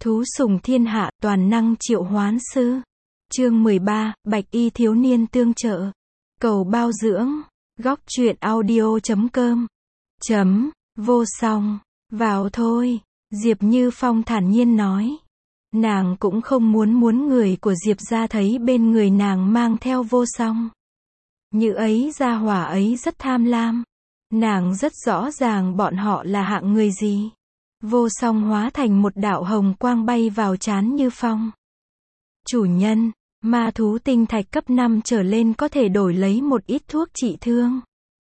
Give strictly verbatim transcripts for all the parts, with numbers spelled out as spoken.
Thú sùng thiên hạ, toàn năng triệu hoán sư. Chương mười ba, Bạch y thiếu niên tương trợ. Cầu bao dưỡng. Góc truyện audio chấm com. Chấm, vô song. Vào thôi. Diệp Như Phong thản nhiên nói. Nàng cũng không muốn muốn người của Diệp gia thấy bên người nàng mang theo vô song. Như ấy gia hỏa ấy rất tham lam. Nàng rất rõ ràng bọn họ là hạng người gì. Vô song hóa thành một đạo hồng quang bay vào trán Như Phong. Chủ nhân, ma thú tinh thạch cấp năm trở lên có thể đổi lấy một ít thuốc trị thương.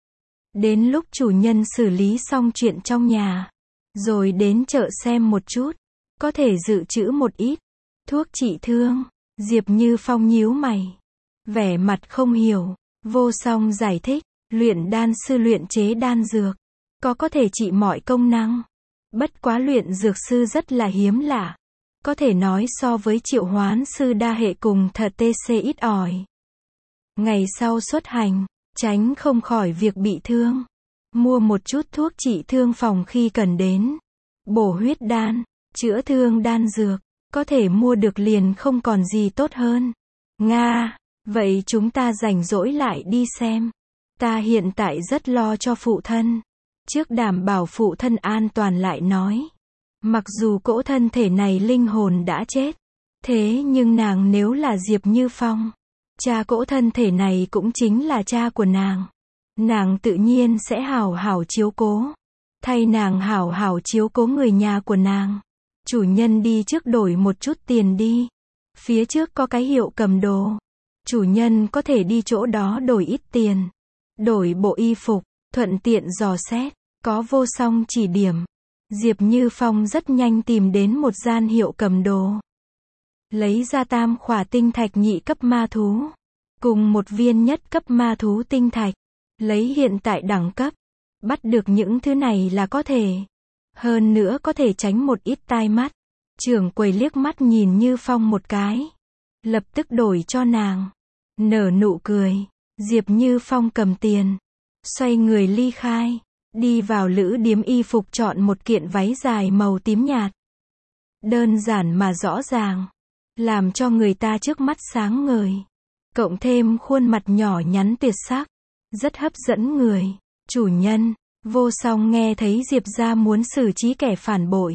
Đến lúc chủ nhân xử lý xong chuyện trong nhà, rồi đến chợ xem một chút, có thể dự trữ một ít thuốc trị thương. Diệp Như Phong nhíu mày, vẻ mặt không hiểu. Vô song giải thích, luyện đan sư luyện chế đan dược, có có thể trị mọi công năng. Bất quá luyện dược sư rất là hiếm lạ. Có thể nói so với triệu hoán sư đa hệ cùng thật tc ít ỏi. Ngày sau xuất hành, tránh không khỏi việc bị thương. Mua một chút thuốc trị thương phòng khi cần đến. Bổ huyết đan, chữa thương đan dược, có thể mua được liền không còn gì tốt hơn. Nga, vậy chúng ta rảnh rỗi lại đi xem. Ta hiện tại rất lo cho phụ thân. Trước đảm bảo phụ thân an toàn lại nói. Mặc dù cỗ thân thể này linh hồn đã chết, thế nhưng nàng nếu là Diệp Như Phong, cha cỗ thân thể này cũng chính là cha của nàng. Nàng tự nhiên sẽ hảo hảo chiếu cố. Thay nàng hảo hảo chiếu cố người nhà của nàng. Chủ nhân đi trước đổi một chút tiền đi. Phía trước có cái hiệu cầm đồ. Chủ nhân có thể đi chỗ đó đổi ít tiền. Đổi bộ y phục, thuận tiện dò xét. Có vô song chỉ điểm. Diệp Như Phong rất nhanh tìm đến một gian hiệu cầm đồ. Lấy ra tam khỏa tinh thạch nhị cấp ma thú. Cùng một viên nhất cấp ma thú tinh thạch. Lấy hiện tại đẳng cấp. Bắt được những thứ này là có thể. Hơn nữa có thể tránh một ít tai mắt. Trưởng quầy liếc mắt nhìn Như Phong một cái. Lập tức đổi cho nàng. Nở nụ cười. Diệp Như Phong cầm tiền. Xoay người ly khai. Đi vào lữ điếm y phục chọn một kiện váy dài màu tím nhạt. Đơn giản mà rõ ràng. Làm cho người ta trước mắt sáng ngời. Cộng thêm khuôn mặt nhỏ nhắn tuyệt sắc. Rất hấp dẫn người. Chủ nhân, vô song nghe thấy Diệp gia muốn xử trí kẻ phản bội.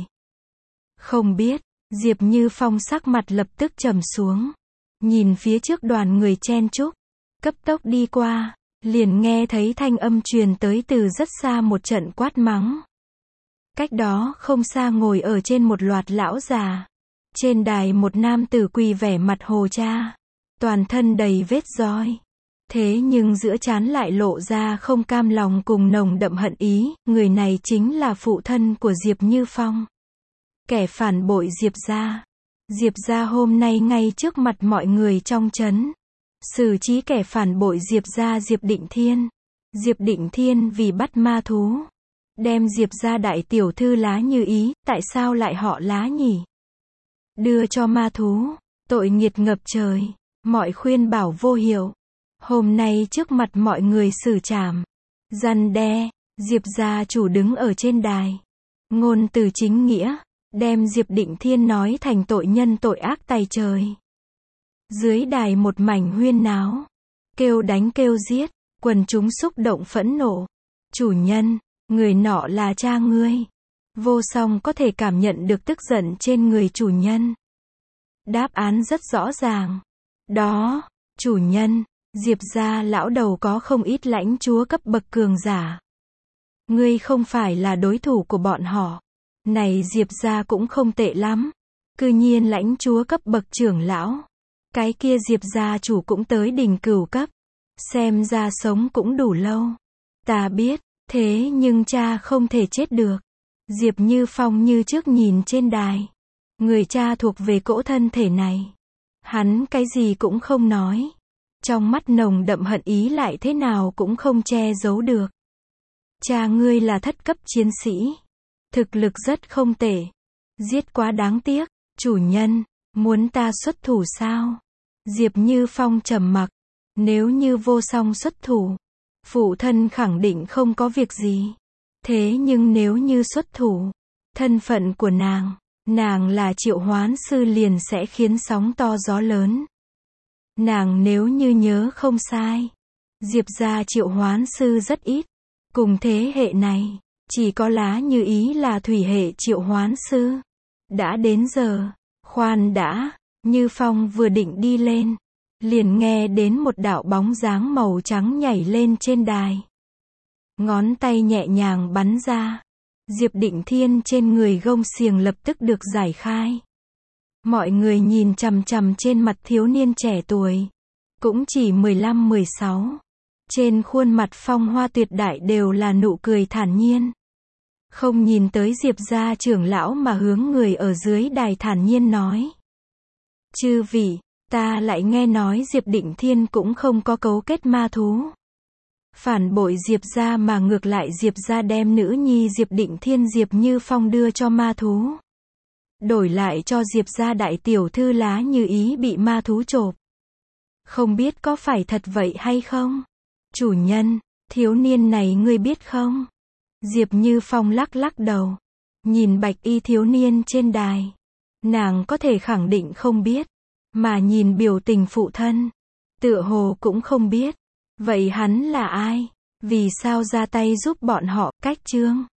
Không biết, Diệp Như Phong sắc mặt lập tức trầm xuống. Nhìn phía trước đoàn người chen chúc. Cấp tốc đi qua. Liền nghe thấy thanh âm truyền tới từ rất xa một trận quát mắng. Cách đó không xa ngồi ở trên một loạt lão già. Trên đài một nam tử quỳ vẻ mặt hồ cha. Toàn thân đầy vết roi. Thế nhưng giữa trán lại lộ ra không cam lòng cùng nồng đậm hận ý. Người này chính là phụ thân của Diệp Như Phong. Kẻ phản bội Diệp gia. Diệp gia hôm nay ngay trước mặt mọi người trong trấn. Xử trí kẻ phản bội Diệp gia Diệp Định Thiên. Diệp Định Thiên vì bắt ma thú. Đem Diệp gia đại tiểu thư Lá Như Ý, tại sao lại họ Lá nhỉ? Đưa cho ma thú, tội nghiệt ngập trời, mọi khuyên bảo vô hiệu. Hôm nay trước mặt mọi người xử trảm. Răn đe, Diệp gia chủ đứng ở trên đài. Ngôn từ chính nghĩa, đem Diệp Định Thiên nói thành tội nhân tội ác tày trời. Dưới đài một mảnh huyên náo. Kêu đánh kêu giết. Quần chúng xúc động phẫn nộ. Chủ nhân, người nọ là cha ngươi. Vô song có thể cảm nhận được tức giận trên người chủ nhân. Đáp án rất rõ ràng. Đó, chủ nhân, Diệp gia lão đầu có không ít lãnh chúa cấp bậc cường giả. Ngươi không phải là đối thủ của bọn họ. Này Diệp gia cũng không tệ lắm. Cư nhiên lãnh chúa cấp bậc trưởng lão. Cái kia Diệp gia chủ cũng tới đỉnh cửu cấp. Xem ra sống cũng đủ lâu. Ta biết, thế nhưng cha không thể chết được. Diệp Như Phong như trước nhìn trên đài. Người cha thuộc về cỗ thân thể này. Hắn cái gì cũng không nói. Trong mắt nồng đậm hận ý lại thế nào cũng không che giấu được. Cha ngươi là thất cấp chiến sĩ. Thực lực rất không tệ. Giết quá đáng tiếc. Chủ nhân, muốn ta xuất thủ sao? Diệp Như Phong trầm mặc. Nếu như vô song xuất thủ, phụ thân khẳng định không có việc gì. Thế nhưng nếu như xuất thủ, thân phận của nàng, Nàng là triệu hoán sư liền sẽ khiến sóng to gió lớn. Nàng nếu như nhớ không sai, Diệp gia triệu hoán sư rất ít. Cùng thế hệ này, chỉ có Lá Như Ý là thủy hệ triệu hoán sư. Đã đến giờ, khoan đã, Như Phong vừa định đi lên, liền nghe đến một đạo bóng dáng màu trắng nhảy lên trên đài. Ngón tay nhẹ nhàng bắn ra. Diệp Định Thiên trên người gông xiềng lập tức được giải khai. Mọi người nhìn chằm chằm trên mặt thiếu niên trẻ tuổi. Cũng chỉ mười lăm mười sáu. Trên khuôn mặt phong hoa tuyệt đại đều là nụ cười thản nhiên. Không nhìn tới Diệp gia trưởng lão mà hướng người ở dưới đài thản nhiên nói. Chư vị, ta lại nghe nói Diệp Định Thiên cũng không có cấu kết ma thú. Phản bội Diệp gia mà ngược lại Diệp gia đem nữ nhi Diệp Định Thiên Diệp Như Phong đưa cho ma thú. Đổi lại cho Diệp gia đại tiểu thư Lá Như Ý bị ma thú chộp. Không biết có phải thật vậy hay không? Chủ nhân, thiếu niên này ngươi biết không? Diệp Như Phong lắc lắc đầu. Nhìn bạch y thiếu niên trên đài. Nàng có thể khẳng định không biết. Mà nhìn biểu tình phụ thân. Tựa hồ cũng không biết. Vậy hắn là ai? Vì sao ra tay giúp bọn họ? Cách chương